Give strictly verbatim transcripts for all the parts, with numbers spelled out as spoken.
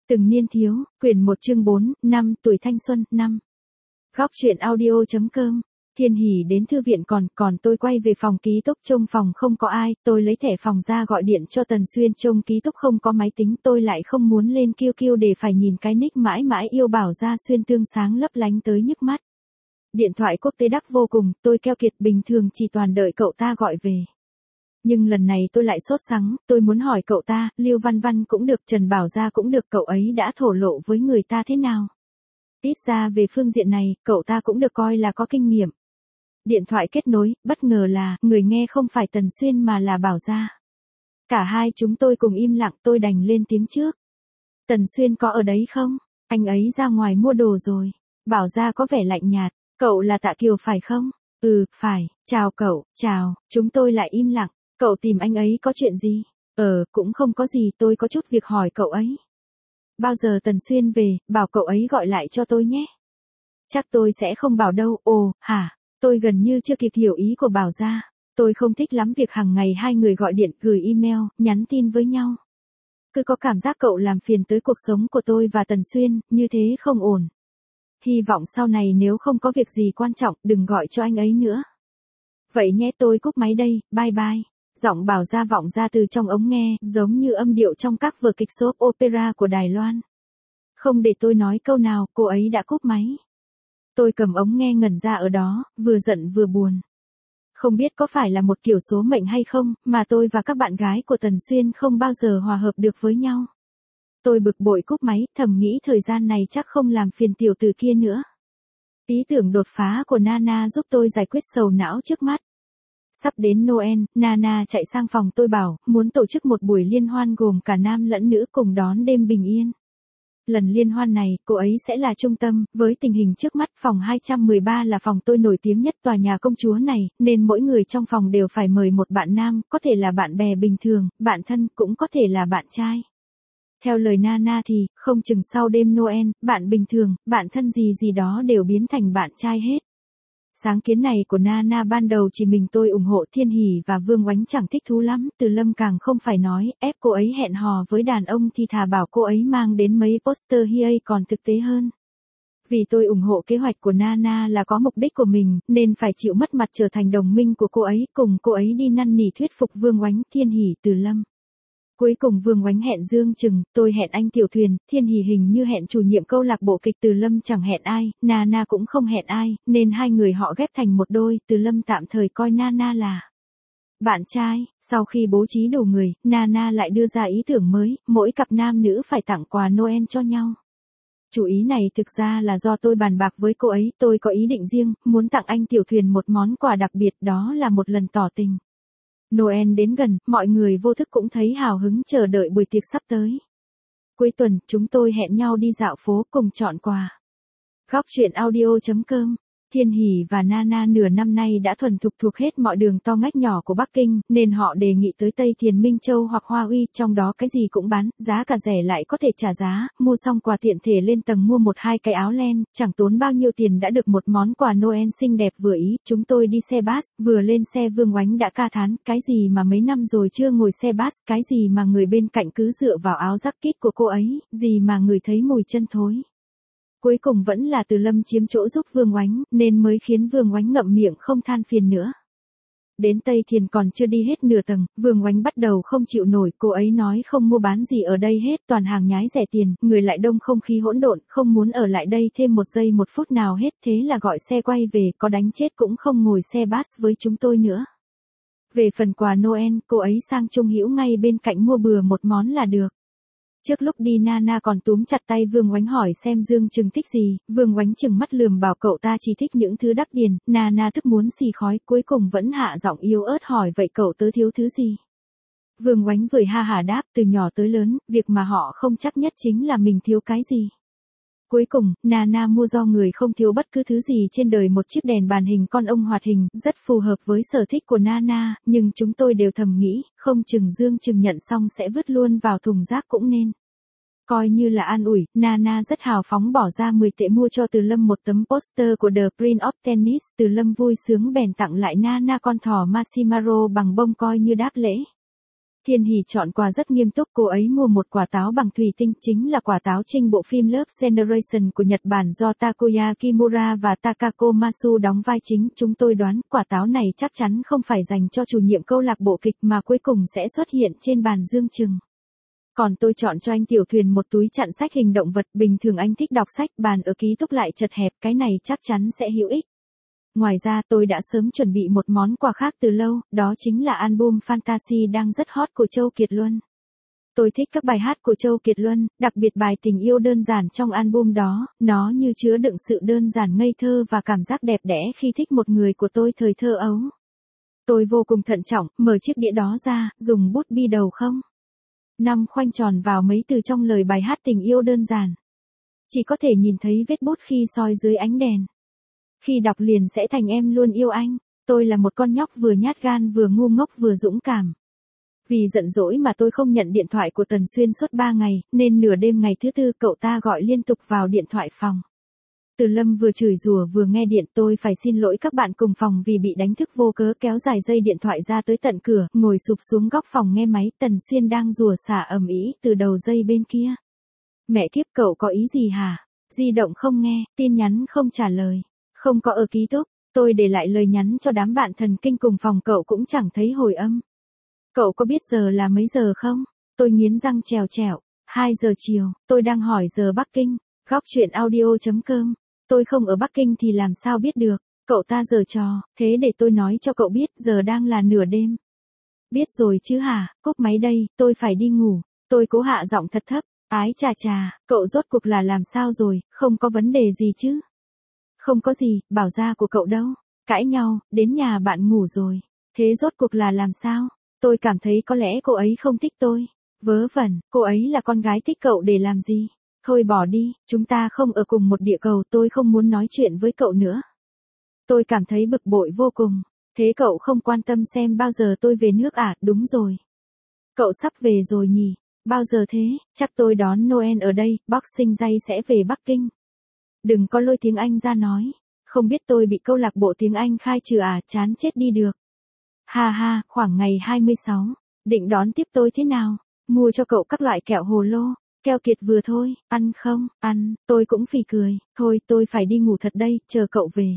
Từng niên thiếu, quyển một chương bốn, năm, tuổi thanh xuân, năm. Góc truyện audio.com. Thiên Hỷ đến thư viện còn, còn tôi quay về phòng ký túc trông phòng không có ai, tôi lấy thẻ phòng ra gọi điện cho Tần Xuyên trông ký túc không có máy tính, tôi lại không muốn lên Q Q để phải nhìn cái nick mãi mãi yêu bảo ra xuyên tương sáng lấp lánh tới nhức mắt. Điện thoại quốc tế đắt vô cùng, tôi keo kiệt bình thường chỉ toàn đợi cậu ta gọi về. Nhưng lần này tôi lại sốt sắng, tôi muốn hỏi cậu ta, Lưu Văn Văn cũng được, Trần Bảo Gia cũng được, cậu ấy đã thổ lộ với người ta thế nào? Ít ra về phương diện này, cậu ta cũng được coi là có kinh nghiệm. Điện thoại kết nối, bất ngờ là, người nghe không phải Tần Xuyên mà là Bảo Gia. Cả hai chúng tôi cùng im lặng, tôi đành lên tiếng trước. Tần Xuyên có ở đấy không? Anh ấy ra ngoài mua đồ rồi. Bảo Gia có vẻ lạnh nhạt, cậu là Tạ Kiều phải không? Ừ, phải, chào cậu, chào, chúng tôi lại im lặng. Cậu tìm anh ấy có chuyện gì? Ờ, cũng không có gì, tôi có chút việc hỏi cậu ấy. Bao giờ Tần Xuyên về, bảo cậu ấy gọi lại cho tôi nhé. Chắc tôi sẽ không bảo đâu, ồ, hả? Tôi gần như chưa kịp hiểu ý của Bảo Gia. Tôi không thích lắm việc hàng ngày hai người gọi điện, gửi email, nhắn tin với nhau. Cứ có cảm giác cậu làm phiền tới cuộc sống của tôi và Tần Xuyên, như thế không ổn. Hy vọng sau này nếu không có việc gì quan trọng, đừng gọi cho anh ấy nữa. Vậy nhé, tôi cúp máy đây, bye bye. Giọng Bảo Gia vọng ra từ trong ống nghe, giống như âm điệu trong các vở kịch soap opera của Đài Loan. Không để tôi nói câu nào, cô ấy đã cúp máy. Tôi cầm ống nghe ngẩn ra ở đó, vừa giận vừa buồn. Không biết có phải là một kiểu số mệnh hay không, mà tôi và các bạn gái của Tần Xuyên không bao giờ hòa hợp được với nhau. Tôi bực bội cúp máy, thầm nghĩ thời gian này chắc không làm phiền tiểu tử kia nữa. Ý tưởng đột phá của Nana giúp tôi giải quyết sầu não trước mắt. Sắp đến Noel, Nana chạy sang phòng tôi bảo, muốn tổ chức một buổi liên hoan gồm cả nam lẫn nữ cùng đón đêm bình yên. Lần liên hoan này, cô ấy sẽ là trung tâm, với tình hình trước mắt phòng hai trăm mười ba là phòng tôi nổi tiếng nhất tòa nhà công chúa này, nên mỗi người trong phòng đều phải mời một bạn nam, có thể là bạn bè bình thường, bạn thân, cũng có thể là bạn trai. Theo lời Nana thì, không chừng sau đêm Noel, bạn bình thường, bạn thân gì gì đó đều biến thành bạn trai hết. Sáng kiến này của Nana ban đầu chỉ mình tôi ủng hộ, Thiên Hỷ và Vương Oánh chẳng thích thú lắm, Từ Lâm càng không phải nói, ép cô ấy hẹn hò với đàn ông thì thà bảo cô ấy mang đến mấy poster hi còn thực tế hơn. Vì tôi ủng hộ kế hoạch của Nana là có mục đích của mình, nên phải chịu mất mặt trở thành đồng minh của cô ấy, cùng cô ấy đi năn nỉ thuyết phục Vương Oánh, Thiên Hỷ, Từ Lâm. Cuối cùng Vương Oánh hẹn Dương Trừng, tôi hẹn anh Tiểu Thuyền, Thiên Hỷ hình như hẹn chủ nhiệm câu lạc bộ kịch, Từ Lâm chẳng hẹn ai, Nana cũng không hẹn ai, nên hai người họ ghép thành một đôi, Từ Lâm tạm thời coi Nana là bạn trai. Sau khi bố trí đủ người, Nana lại đưa ra ý tưởng mới, mỗi cặp nam nữ phải tặng quà Noel cho nhau. Chủ ý này thực ra là do tôi bàn bạc với cô ấy, tôi có ý định riêng, muốn tặng anh Tiểu Thuyền một món quà đặc biệt, đó là một lần tỏ tình. Noel đến gần, mọi người vô thức cũng thấy hào hứng chờ đợi buổi tiệc sắp tới. Cuối tuần, chúng tôi hẹn nhau đi dạo phố cùng chọn quà. Góc truyện audio.com. Thiên Hỷ và Nana nửa năm nay đã thuần thục thuộc hết mọi đường to ngách nhỏ của Bắc Kinh, nên họ đề nghị tới Tây Thiền Minh Châu hoặc Hoa Uy, trong đó cái gì cũng bán, giá cả rẻ lại có thể trả giá, mua xong quà tiện thể lên tầng mua một hai cái áo len, chẳng tốn bao nhiêu tiền đã được một món quà Noel xinh đẹp vừa ý. Chúng tôi đi xe bus, vừa lên xe Vương Oánh đã ca thán, cái gì mà mấy năm rồi chưa ngồi xe bus, cái gì mà người bên cạnh cứ dựa vào áo jacket của cô ấy, gì mà người thấy mùi chân thối. Cuối cùng vẫn là Từ Lâm chiếm chỗ giúp Vương Oánh, nên mới khiến Vương Oánh ngậm miệng không than phiền nữa. Đến Tây Thiền còn chưa đi hết nửa tầng, Vương Oánh bắt đầu không chịu nổi, cô ấy nói không mua bán gì ở đây hết, toàn hàng nhái rẻ tiền, người lại đông, không khí hỗn độn, không muốn ở lại đây thêm một giây một phút nào hết, thế là gọi xe quay về, có đánh chết cũng không ngồi xe bus với chúng tôi nữa. Về phần quà Noel, cô ấy sang Trung Hữu ngay bên cạnh mua bừa một món là được. Trước lúc đi Nana còn túm chặt tay Vương Oánh hỏi xem Dương Trừng thích gì, Vương Oánh trừng mắt lườm bảo cậu ta chỉ thích những thứ đắt tiền, Nana tức muốn xì khói, cuối cùng vẫn hạ giọng yếu ớt hỏi vậy cậu tớ thiếu thứ gì. Vương Oánh vừa ha hả đáp, từ nhỏ tới lớn, việc mà họ không chắc nhất chính là mình thiếu cái gì. Cuối cùng, Nana mua do người không thiếu bất cứ thứ gì trên đời một chiếc đèn bàn hình con ông hoạt hình, rất phù hợp với sở thích của Nana, nhưng chúng tôi đều thầm nghĩ, không chừng Dương Trừng nhận xong sẽ vứt luôn vào thùng rác cũng nên. Coi như là an ủi, Nana rất hào phóng bỏ ra mười tệ mua cho Từ Lâm một tấm poster của The Prince of Tennis, Từ Lâm vui sướng bèn tặng lại Nana con thỏ Masimaro bằng bông coi như đáp lễ. Thiên Hỷ chọn quà rất nghiêm túc, cô ấy mua một quả táo bằng thủy tinh, chính là quả táo trinh bộ phim Love Generation của Nhật Bản do Takuya Kimura và Takako Masu đóng vai chính. Chúng tôi đoán quả táo này chắc chắn không phải dành cho chủ nhiệm câu lạc bộ kịch mà cuối cùng sẽ xuất hiện trên bàn dương chừng. Còn tôi chọn cho anh Tiểu Thuyền một túi chặn sách hình động vật, bình thường anh thích đọc sách, bàn ở ký túc lại chật hẹp, cái này chắc chắn sẽ hữu ích. Ngoài ra tôi đã sớm chuẩn bị một món quà khác từ lâu, đó chính là album Fantasy đang rất hot của Châu Kiệt Luân. Tôi thích các bài hát của Châu Kiệt Luân, đặc biệt bài Tình Yêu Đơn Giản trong album đó, nó như chứa đựng sự đơn giản ngây thơ và cảm giác đẹp đẽ khi thích một người của tôi thời thơ ấu. Tôi vô cùng thận trọng, mở chiếc đĩa đó ra, dùng bút bi đầu không năm khoanh tròn vào mấy từ trong lời bài hát Tình Yêu Đơn Giản. Chỉ có thể nhìn thấy vết bút khi soi dưới ánh đèn. Khi đọc liền sẽ thành Em Luôn Yêu Anh. Tôi là một con nhóc vừa nhát gan vừa ngu ngốc vừa dũng cảm. Vì giận dỗi mà tôi không nhận điện thoại của Tần Xuyên suốt ba ngày, nên nửa đêm ngày thứ tư cậu ta gọi liên tục vào điện thoại phòng. Từ Lâm vừa chửi rủa vừa nghe điện, tôi phải xin lỗi các bạn cùng phòng vì bị đánh thức vô cớ, kéo dài dây điện thoại ra tới tận cửa, ngồi sụp xuống góc phòng nghe máy. Tần Xuyên đang rủa xả ầm ĩ từ đầu dây bên kia. Mẹ kiếp, cậu có ý gì hả? Di động không nghe, tin nhắn không trả lời. Không có ở ký túc, tôi để lại lời nhắn cho đám bạn thần kinh cùng phòng, cậu cũng chẳng thấy hồi âm. Cậu có biết giờ là mấy giờ không? Tôi nghiến răng trèo trèo. hai giờ chiều, tôi đang hỏi giờ Bắc Kinh. Góc chuyện audio chấm com. Tôi không ở Bắc Kinh thì làm sao biết được. Cậu ta giở trò, thế để tôi nói cho cậu biết, giờ đang là nửa đêm. Biết rồi chứ hả, cúp máy đây, tôi phải đi ngủ. Tôi cố hạ giọng thật thấp. Ái chà chà, cậu rốt cuộc là làm sao rồi, không có vấn đề gì chứ? Không có gì, bảo gia của cậu đâu. Cãi nhau, đến nhà bạn ngủ rồi. Thế rốt cuộc là làm sao? Tôi cảm thấy có lẽ cô ấy không thích tôi. Vớ vẩn, cô ấy là con gái thích cậu để làm gì? Thôi bỏ đi, chúng ta không ở cùng một địa cầu, tôi không muốn nói chuyện với cậu nữa. Tôi cảm thấy bực bội vô cùng. Thế cậu không quan tâm xem bao giờ tôi về nước à? Đúng rồi. Cậu sắp về rồi nhỉ? Bao giờ thế? Chắc tôi đón Noel ở đây, Boxing Day sẽ về Bắc Kinh. Đừng có lôi tiếng Anh ra nói. Không biết tôi bị câu lạc bộ tiếng Anh khai trừ à, chán chết đi được. Ha ha, khoảng ngày hai mươi sáu, định đón tiếp tôi thế nào? Mua cho cậu các loại kẹo hồ lô, keo kiệt vừa thôi, ăn không? Ăn, tôi cũng phì cười. Thôi tôi phải đi ngủ thật đây, chờ cậu về.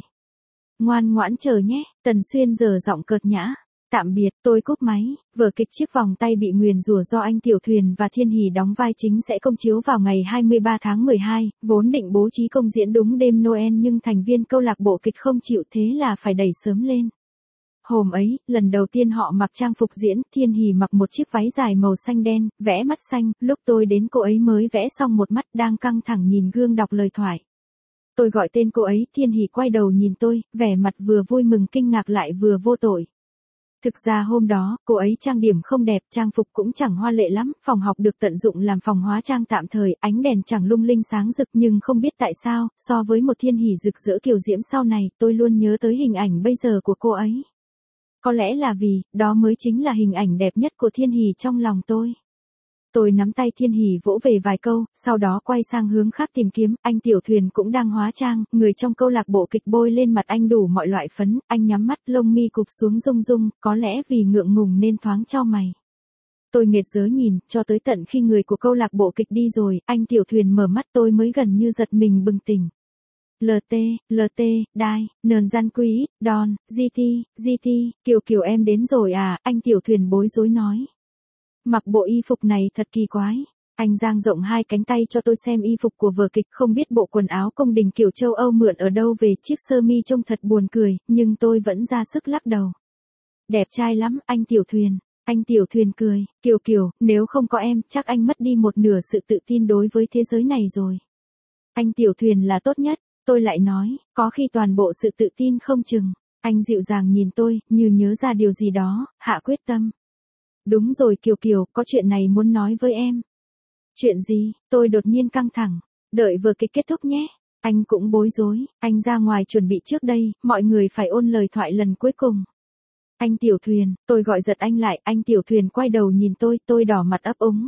Ngoan ngoãn chờ nhé, Tần Xuyên giờ giọng cợt nhã. Tạm biệt, tôi cúp máy. Vở kịch Chiếc Vòng Tay Bị Nguyền Rủa do anh Tiểu Thuyền và Thiên Hỷ đóng vai chính sẽ công chiếu vào ngày hai mươi ba tháng mười hai, vốn định bố trí công diễn đúng đêm Noel nhưng thành viên câu lạc bộ kịch không chịu, thế là phải đẩy sớm lên. Hôm ấy, lần đầu tiên họ mặc trang phục diễn, Thiên Hỷ mặc một chiếc váy dài màu xanh đen, vẽ mắt xanh, lúc tôi đến cô ấy mới vẽ xong một mắt, đang căng thẳng nhìn gương đọc lời thoại. Tôi gọi tên cô ấy, Thiên Hỷ quay đầu nhìn tôi, vẻ mặt vừa vui mừng kinh ngạc lại vừa vô tội. Thực ra hôm đó, cô ấy trang điểm không đẹp, trang phục cũng chẳng hoa lệ lắm, phòng học được tận dụng làm phòng hóa trang tạm thời, ánh đèn chẳng lung linh sáng rực, nhưng không biết tại sao, so với một Thiên Hỷ rực rỡ kiều diễm sau này, tôi luôn nhớ tới hình ảnh bây giờ của cô ấy. Có lẽ là vì, đó mới chính là hình ảnh đẹp nhất của Thiên Hỷ trong lòng tôi. Tôi nắm tay Thiên Hỷ vỗ về vài câu, sau đó quay sang hướng khác tìm kiếm, anh Tiểu Thuyền cũng đang hóa trang, người trong câu lạc bộ kịch bôi lên mặt anh đủ mọi loại phấn, anh nhắm mắt, lông mi cụp xuống rung rung, có lẽ vì ngượng ngùng nên thoáng chau mày. Tôi nghệt dớ nhìn, cho tới tận khi người của câu lạc bộ kịch đi rồi, anh Tiểu Thuyền mở mắt tôi mới gần như giật mình bừng tỉnh. lờ tê, lờ tê, Đai, Nờn Gian Quý, Don, giê tê, giê tê, Kiều Kiều em đến rồi à, anh Tiểu Thuyền bối rối nói. Mặc bộ y phục này thật kỳ quái. Anh dang rộng hai cánh tay cho tôi xem y phục của vở kịch, không biết bộ quần áo cung đình kiểu châu Âu mượn ở đâu về, chiếc sơ mi trông thật buồn cười, nhưng tôi vẫn ra sức lắc đầu. Đẹp trai lắm, anh Tiểu Thuyền. Anh Tiểu Thuyền cười, Kiều Kiều, nếu không có em, chắc anh mất đi một nửa sự tự tin đối với thế giới này rồi. Anh Tiểu Thuyền là tốt nhất, tôi lại nói, có khi toàn bộ sự tự tin không chừng. Anh dịu dàng nhìn tôi, như nhớ ra điều gì đó, hạ quyết tâm. Đúng rồi Kiều Kiều, có chuyện này muốn nói với em. Chuyện gì? Tôi đột nhiên căng thẳng. Đợi vở kịch kết thúc nhé. Anh cũng bối rối, anh ra ngoài chuẩn bị trước đây, mọi người phải ôn lời thoại lần cuối cùng. Anh Tiểu Thuyền, tôi gọi giật anh lại, anh Tiểu Thuyền quay đầu nhìn tôi, tôi đỏ mặt ấp úng.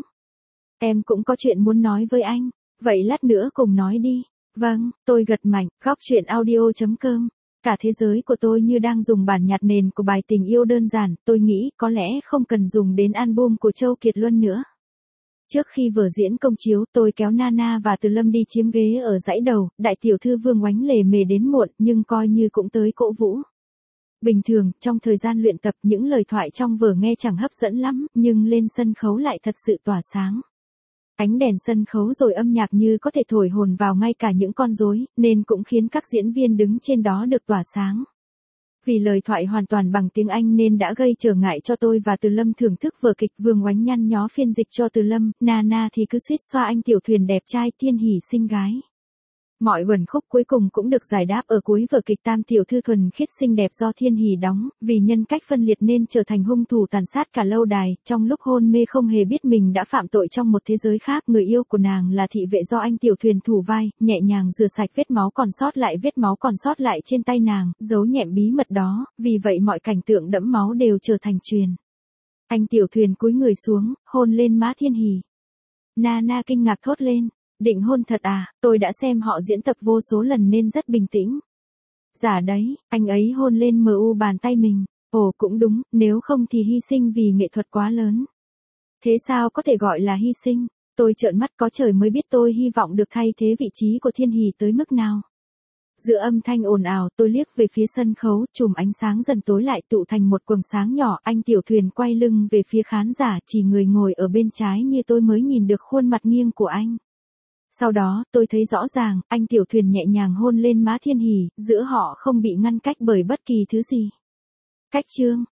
Em cũng có chuyện muốn nói với anh, vậy lát nữa cùng nói đi. Vâng, tôi gật mạnh, góc chuyện audio chấm com. Cả thế giới của tôi như đang dùng bản nhạc nền của bài tình yêu đơn giản, tôi nghĩ có lẽ không cần dùng đến album của Châu Kiệt Luân nữa. Trước khi vở diễn công chiếu, tôi kéo Nana và Từ Lâm đi chiếm ghế ở dãy đầu, đại tiểu thư Vương Oánh lề mề đến muộn, nhưng coi như cũng tới cổ vũ. Bình thường, trong thời gian luyện tập những lời thoại trong vở nghe chẳng hấp dẫn lắm, nhưng lên sân khấu lại thật sự tỏa sáng. Ánh đèn sân khấu rồi âm nhạc như có thể thổi hồn vào ngay cả những con rối, nên cũng khiến các diễn viên đứng trên đó được tỏa sáng. Vì lời thoại hoàn toàn bằng tiếng Anh nên đã gây trở ngại cho tôi và Từ Lâm thưởng thức vở kịch. Vương Oánh nhăn nhó phiên dịch cho Từ Lâm, Nana thì cứ suýt xoa anh Tiểu Thuyền đẹp trai, Thiên Hỷ xinh gái. Mọi uẩn khúc cuối cùng cũng được giải đáp ở cuối vở kịch. Tam tiểu thư thuần khiết xinh đẹp do Thiên Hỷ đóng, vì nhân cách phân liệt nên trở thành hung thủ tàn sát cả lâu đài, trong lúc hôn mê không hề biết mình đã phạm tội trong một thế giới khác. Người yêu của nàng là thị vệ do anh Tiểu Thuyền thủ vai, nhẹ nhàng rửa sạch vết máu còn sót lại vết máu còn sót lại trên tay nàng, giấu nhẹm bí mật đó, vì vậy mọi cảnh tượng đẫm máu đều trở thành truyền. Anh Tiểu Thuyền cúi người xuống, hôn lên má Thiên Hỷ. Nana kinh ngạc thốt lên. Định hôn thật à, tôi đã xem họ diễn tập vô số lần nên rất bình tĩnh. Dạ đấy, anh ấy hôn lên mờ u bàn tay mình. Ồ cũng đúng, nếu không thì hy sinh vì nghệ thuật quá lớn. Thế sao có thể gọi là hy sinh? Tôi trợn mắt, có trời mới biết tôi hy vọng được thay thế vị trí của Thiên Hỷ tới mức nào. Giữa âm thanh ồn ào, tôi liếc về phía sân khấu, chùm ánh sáng dần tối lại tụ thành một quầng sáng nhỏ. Anh Tiểu Thuyền quay lưng về phía khán giả, chỉ người ngồi ở bên trái như tôi mới nhìn được khuôn mặt nghiêng của anh. Sau đó, tôi thấy rõ ràng, anh Tiểu Thuyền nhẹ nhàng hôn lên má Thiên Hỷ, giữa họ không bị ngăn cách bởi bất kỳ thứ gì. Cách chương